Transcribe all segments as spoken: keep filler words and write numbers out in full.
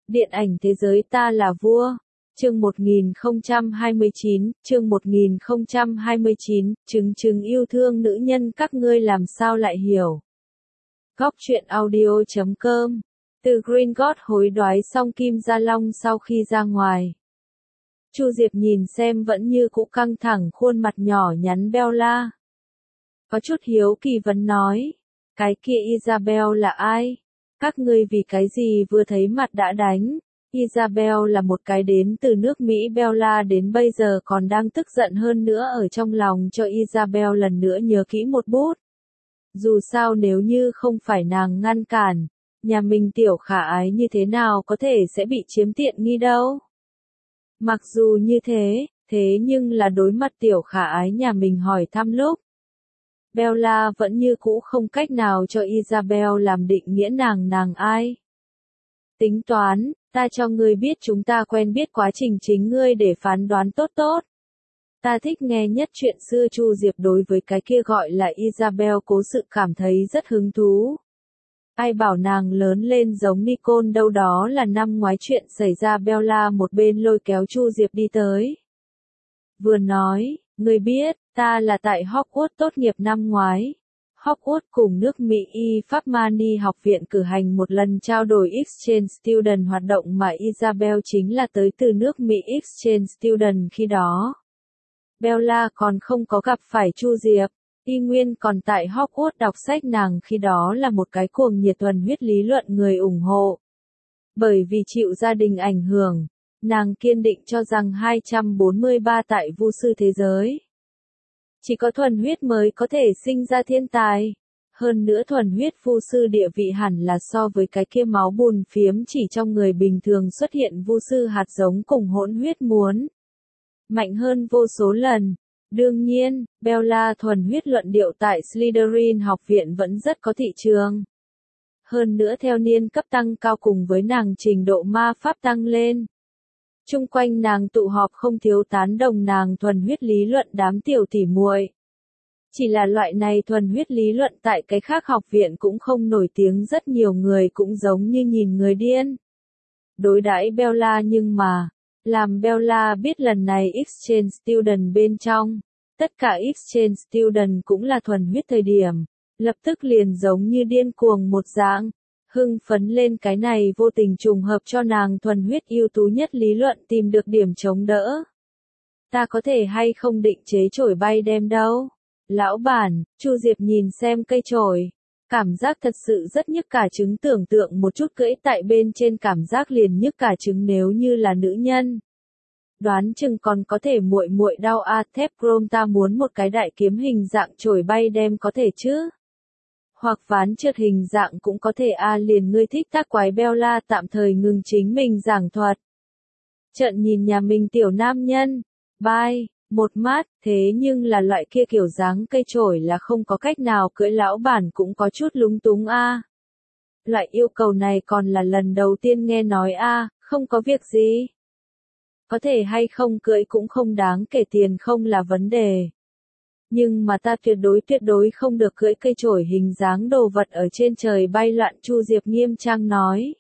Điện ảnh thế giới ta là vua. Chương một nghìn không trăm hai mươi chín, chương một nghìn không trăm hai mươi chín, chứng chứng yêu thương nữ nhân các ngươi làm sao lại hiểu. Góc truyện audio chấm com. Từ Green God hối đoái xong Kim Gia Long sau khi ra ngoài. Chu Diệp nhìn xem vẫn như cũ căng thẳng khuôn mặt nhỏ nhắn Bella. Có chút hiếu kỳ vấn nói. Cái kia Isabel là ai? Các ngươi vì cái gì vừa thấy mặt đã đánh? Isabel là một cái đến từ nước Mỹ. Bella đến bây giờ còn đang tức giận hơn nữa ở trong lòng cho Isabel lần nữa nhớ kỹ một bút. Dù sao nếu như không phải nàng ngăn cản, nhà mình tiểu khả ái như thế nào có thể sẽ bị chiếm tiện nghi đâu. Mặc dù như thế, thế nhưng là đối mặt tiểu khả ái nhà mình hỏi thăm lúc. Bella vẫn như cũ không cách nào cho Isabel làm định nghĩa nàng nàng ai. Tính toán, ta cho ngươi biết chúng ta quen biết quá trình chính ngươi để phán đoán tốt tốt. Ta thích nghe nhất chuyện xưa. Chu Diệp đối với cái kia gọi là Isabel cố sự cảm thấy rất hứng thú. Ai bảo nàng lớn lên giống Nicole đâu, đó là năm ngoái chuyện xảy ra. Bella một bên lôi kéo Chu Diệp đi tới. Vừa nói, ngươi biết, ta là tại Hogwarts tốt nghiệp năm ngoái. Hogwarts cùng nước Mỹ Y Pháp Mani học viện cử hành một lần trao đổi Exchange Student hoạt động mà Isabel chính là tới từ nước Mỹ Exchange Student khi đó. Bella còn không có gặp phải Chu Diệp, y nguyên còn tại Hogwarts đọc sách. Nàng khi đó là một cái cuồng nhiệt thuần huyết lý luận người ủng hộ. Bởi vì chịu gia đình ảnh hưởng, nàng kiên định cho rằng hai trăm bốn mươi ba tại vu sư thế giới. Chỉ có thuần huyết mới có thể sinh ra thiên tài. Hơn nữa thuần huyết vu sư địa vị hẳn là so với cái kia máu bùn phiếm chỉ trong người bình thường xuất hiện vu sư hạt giống cùng hỗn huyết muốn mạnh hơn vô số lần. Đương nhiên, Bella thuần huyết luận điệu tại Slytherin học viện vẫn rất có thị trường. Hơn nữa theo niên cấp tăng cao cùng với nàng trình độ ma pháp tăng lên. Chung quanh nàng tụ họp không thiếu tán đồng nàng thuần huyết lý luận đám tiểu tỉ muội. Chỉ là loại này thuần huyết lý luận tại cái khác học viện cũng không nổi tiếng, rất nhiều người cũng giống như nhìn người điên. Đối đãi Bella nhưng mà, làm Bella biết lần này Exchange Student bên trong, tất cả Exchange Student cũng là thuần huyết thời điểm, lập tức liền giống như điên cuồng một dạng. Hưng phấn lên. Cái này vô tình trùng hợp cho nàng thuần huyết ưu tú nhất lý luận tìm được điểm chống đỡ. Ta có thể hay không định chế chổi bay đem đâu? Lão bản, Chu Diệp nhìn xem cây chổi, cảm giác thật sự rất nhức cả trứng, tưởng tượng một chút cưỡi tại bên trên cảm giác liền nhức cả trứng. Nếu như là nữ nhân, đoán chừng còn có thể muội muội đau a. Thép chrome ta muốn một cái đại kiếm hình dạng chổi bay đem có thể chứ? Hoặc ván trượt hình dạng cũng có thể a. Liền ngươi thích tác quái. Bella tạm thời ngừng chính mình giảng thuật. Trận nhìn nhà mình tiểu nam nhân. Bye, một mát, thế nhưng là loại kia kiểu dáng cây chổi là không có cách nào cưỡi. Lão bản cũng có chút lúng túng a. Loại yêu cầu này còn là lần đầu tiên nghe nói a. Không có việc gì. Có thể hay không cưỡi cũng không đáng kể, tiền không là vấn đề. Nhưng mà ta tuyệt đối tuyệt đối không được cưỡi cây chổi hình dáng đồ vật ở trên trời bay loạn. Chu Diệp nghiêm trang nói.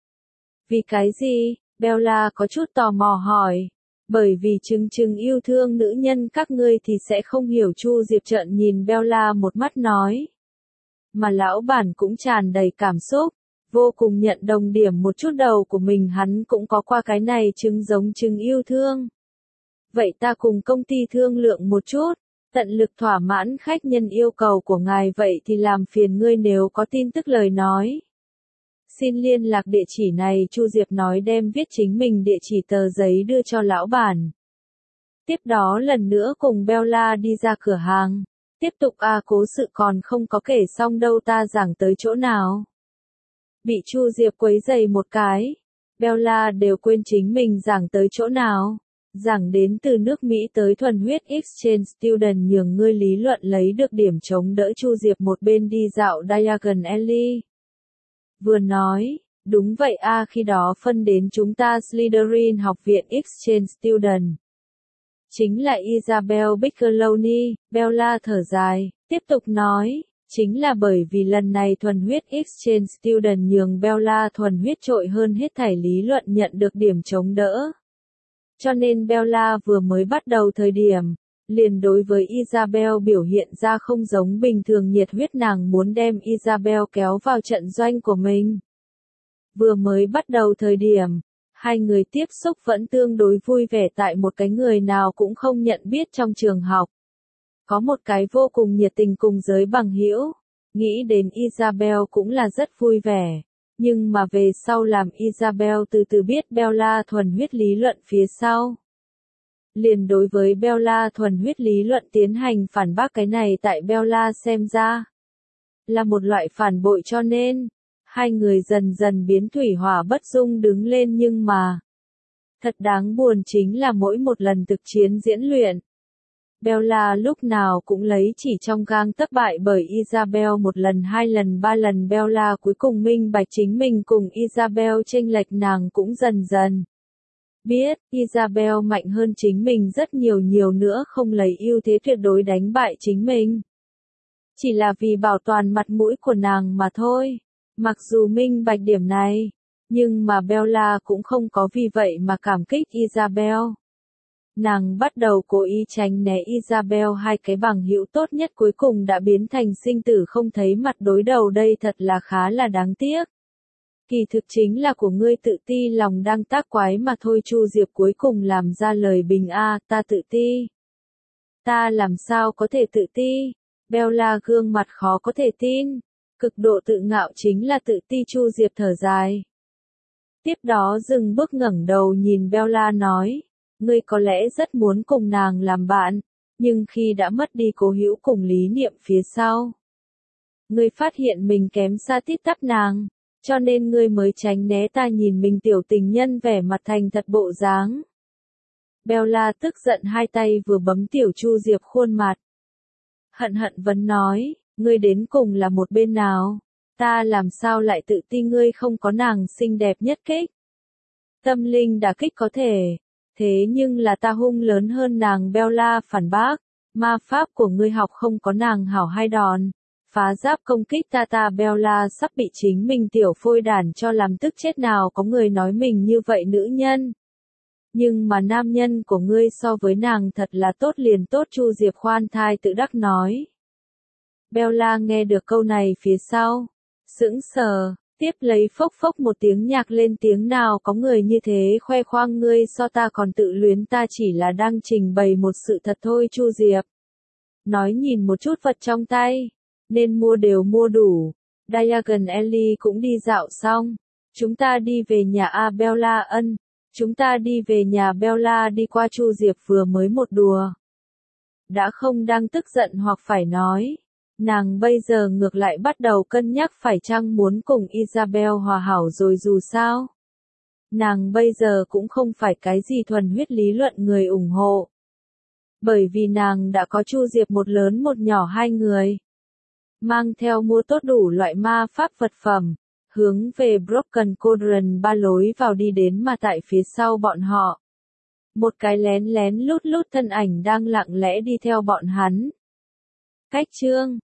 Vì cái gì? Bella có chút tò mò hỏi. Bởi vì chừng chừng yêu thương nữ nhân các ngươi thì sẽ không hiểu. Chu Diệp trợn nhìn Bella một mắt nói. Mà lão bản cũng tràn đầy cảm xúc, vô cùng nhận đồng điểm một chút. Đầu của mình hắn cũng có qua cái này chứng giống chứng yêu thương. Vậy ta cùng công ty thương lượng một chút. Tận lực thỏa mãn khách nhân yêu cầu của ngài. Vậy thì làm phiền ngươi nếu có tin tức lời nói. Xin liên lạc địa chỉ này. Chu Diệp nói đem viết chính mình địa chỉ tờ giấy đưa cho lão bản. Tiếp đó lần nữa cùng Bella đi ra cửa hàng. Tiếp tục a à, cố sự còn không có kể xong đâu, ta giảng tới chỗ nào. Bị Chu Diệp quấy giày một cái. Bella đều quên chính mình giảng tới chỗ nào. Giảng đến từ nước Mỹ tới thuần huyết Exchange Student nhường ngươi lý luận lấy được điểm chống đỡ. Chu Diệp một bên đi dạo Diagon Alley. Vừa nói, đúng vậy a à, khi đó phân đến chúng ta Slytherin học viện Exchange Student. Chính là Isabel Bicoloni. Bella thở dài, tiếp tục nói, Chính là bởi vì lần này thuần huyết exchange student nhường Bella thuần huyết trội hơn hết thảy lý luận nhận được điểm chống đỡ. Cho nên Bella vừa mới bắt đầu thời điểm, liền đối với Isabel biểu hiện ra không giống bình thường nhiệt huyết, nàng muốn đem Isabel kéo vào trận doanh của mình. Vừa mới bắt đầu thời điểm, hai người tiếp xúc vẫn tương đối vui vẻ tại một cái người nào cũng không nhận biết trong trường học. Có một cái vô cùng nhiệt tình cùng giới bằng hữu, nghĩ đến Isabel cũng là rất vui vẻ. Nhưng mà về sau làm Isabel từ từ biết Bella thuần huyết lý luận phía sau. Liền đối với Bella thuần huyết lý luận tiến hành phản bác, cái này tại Bella xem ra là một loại phản bội, cho nên hai người dần dần biến thủy hỏa bất dung đứng lên. Nhưng mà thật đáng buồn chính là mỗi một lần thực chiến diễn luyện, Bella lúc nào cũng lấy chỉ trong gang tấc bại bởi Isabel, một lần hai lần ba lần Bella cuối cùng minh bạch chính mình cùng Isabel chênh lệch, nàng cũng dần dần biết Isabel mạnh hơn chính mình rất nhiều, nhiều nữa không lấy ưu thế tuyệt đối đánh bại chính mình. Chỉ là vì bảo toàn mặt mũi của nàng mà thôi. Mặc dù minh bạch điểm này, nhưng mà Bella cũng không có vì vậy mà cảm kích Isabel. Nàng bắt đầu cố ý tránh né Isabel, hai cái bằng hữu tốt nhất cuối cùng đã biến thành sinh tử không thấy mặt đối đầu, đây thật là khá là đáng tiếc. Kỳ thực chính là của ngươi tự ti lòng đang tác quái mà thôi. Chu Diệp cuối cùng làm ra lời bình a, ta tự ti. Ta làm sao có thể tự ti? Bella gương mặt khó có thể tin. Cực độ tự ngạo chính là tự ti. Chu Diệp thở dài. Tiếp đó dừng bước ngẩng đầu nhìn Bella nói, ngươi có lẽ rất muốn cùng nàng làm bạn, nhưng khi đã mất đi cố hữu cùng lý niệm phía sau, ngươi phát hiện mình kém xa tít tắp nàng, cho nên ngươi mới tránh né ta. Nhìn mình tiểu tình nhân vẻ mặt thành thật bộ dáng. Bella tức giận hai tay vừa bấm tiểu Chu Diệp khuôn mặt. Hận hận vấn nói, ngươi đến cùng là một bên nào? Ta làm sao lại tự ti ngươi không có nàng xinh đẹp nhất kích? Tâm linh đả kích có thể, thế nhưng là ta hung lớn hơn nàng. Bella phản bác, ma pháp của ngươi học không có nàng hảo hai đòn. Phá giáp công kích ta ta. Bella sắp bị chính mình tiểu phôi đản cho làm tức chết, nào có người nói mình như vậy nữ nhân. Nhưng mà nam nhân của ngươi so với nàng thật là tốt liền tốt. Chu Diệp khoan thai tự đắc nói. Bella nghe được câu này phía sau, sững sờ, tiếp lấy phốc phốc một tiếng nhạc lên tiếng, nào có người như thế khoe khoang ngươi so ta còn tự luyến, ta chỉ là đang trình bày một sự thật thôi. Chu Diệp nói nhìn một chút vật trong tay, nên mua đều mua đủ. Diagon Alley cũng đi dạo xong, chúng ta đi về nhà a. Bella ân, chúng ta đi về nhà. Bella đi qua Chu Diệp vừa mới một đùa, đã không đang tức giận hoặc phải nói. Nàng bây giờ ngược lại bắt đầu cân nhắc phải chăng muốn cùng Isabel hòa hảo rồi, dù sao nàng bây giờ cũng không phải cái gì thuần huyết lý luận người ủng hộ. Bởi vì nàng đã có Chu Diệp một lớn một nhỏ hai người. Mang theo mua tốt đủ loại ma pháp vật phẩm, hướng về Broken Cauldron ba lối vào đi đến, mà tại phía sau bọn họ, một cái lén lén lút lút thân ảnh đang lặng lẽ đi theo bọn hắn. Cách chương